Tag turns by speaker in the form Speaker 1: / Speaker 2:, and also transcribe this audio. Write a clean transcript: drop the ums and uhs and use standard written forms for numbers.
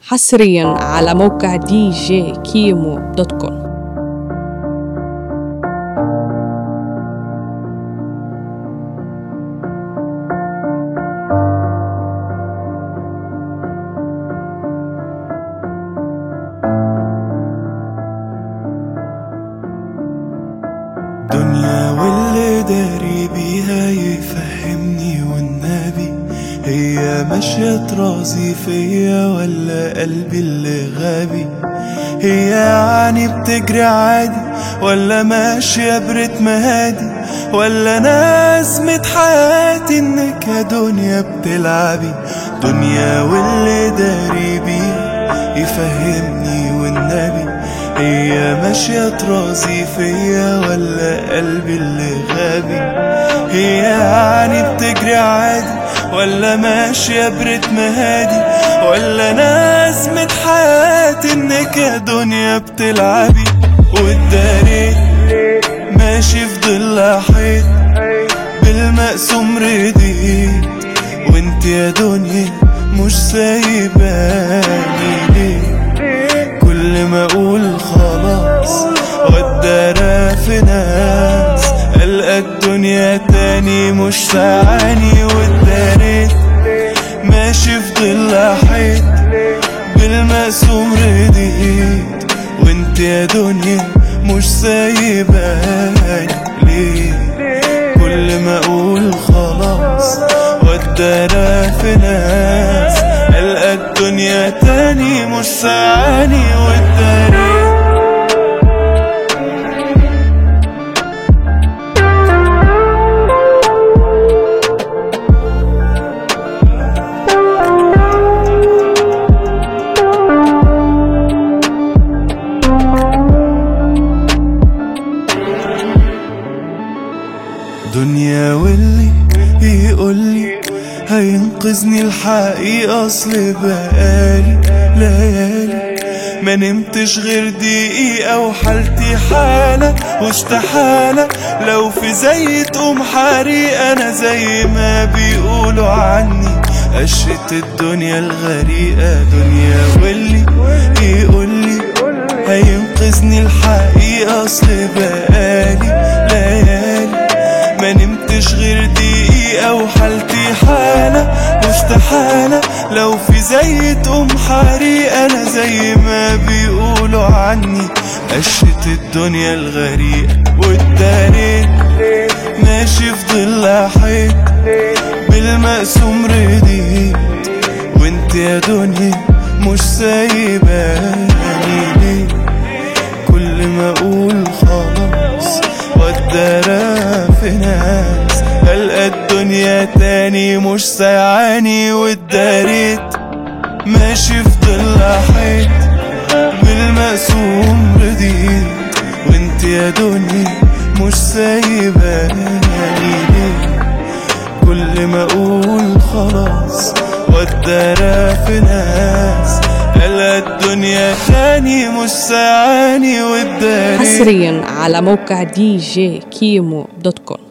Speaker 1: حصريا على موقع djkimo.com.
Speaker 2: دنيا واللي داري بيها يفهمني والنبي، هي ماشية ترازي فيا ولا قلبي اللي غبي؟ هي يعني بتجري عادي ولا ماشية برتم هادي؟ ولا نازمة حياتي انك يا دنيا بتلعبي؟ دنيا واللي داري بيها يفهمني والنبي، هي ماشية ترازي فيا ولا قلبي اللي غبي؟ هي يعني بتجري عادي ولا ماشية برتم هادي؟ ولا نازمة حياتي انك يا دنيا بتلعبي؟ والداري ماشي في ضل حيط بالمقسوم رديت، وانت يا دنيا مش سايباني ليه؟ كل ما اقول خلاص والدارا في ناس، ألقى الدنيا تاني مش ساعاني. والداريت ماشي في ضل حيط بالمقسوم رديت، وانت يا دنيا مش سايباني ليه؟ كل ما اقول خلاص والدارا في ناس، ألقى الدنيا تاني مش ساعاني. والداري دنيا واللي يقولي هينقذني الحقيقة، أصل بقالي ليالي ما نمتش غير دقيقة، وحالتي حالة واستحالة لو في زي تقوم حريقة. أنا زي ما بيقولوا عني قشة الدنيا الغريقة. دنيا واللي يقولي هينقذني الحقيقة، أصل بقالي ليالي ما نمتش غير دقيقة، وحالتي حالة واستحالة لو في زي تقوم حريقة. أنا زي ما بيقولوا عني قشة الدنيا الغريقة. والداري ماشي في ضل حيط بالمقسوم رديت، وانت يا دنيا مش سايباني ليه؟ كل ما اقول خلاص والدارا في ناس، ألقى الدنيا تاني مش سايعاني. والداريت ماشي في ضل حيط بالمقسوم رديت، وانت يا دنيا مش سايباني ليه؟ كل ما اقول خلاص والدارا في ناس، ألقى الدنيا تاني مش سايعاني. والداري
Speaker 1: حصريا على موقع djkimo.com.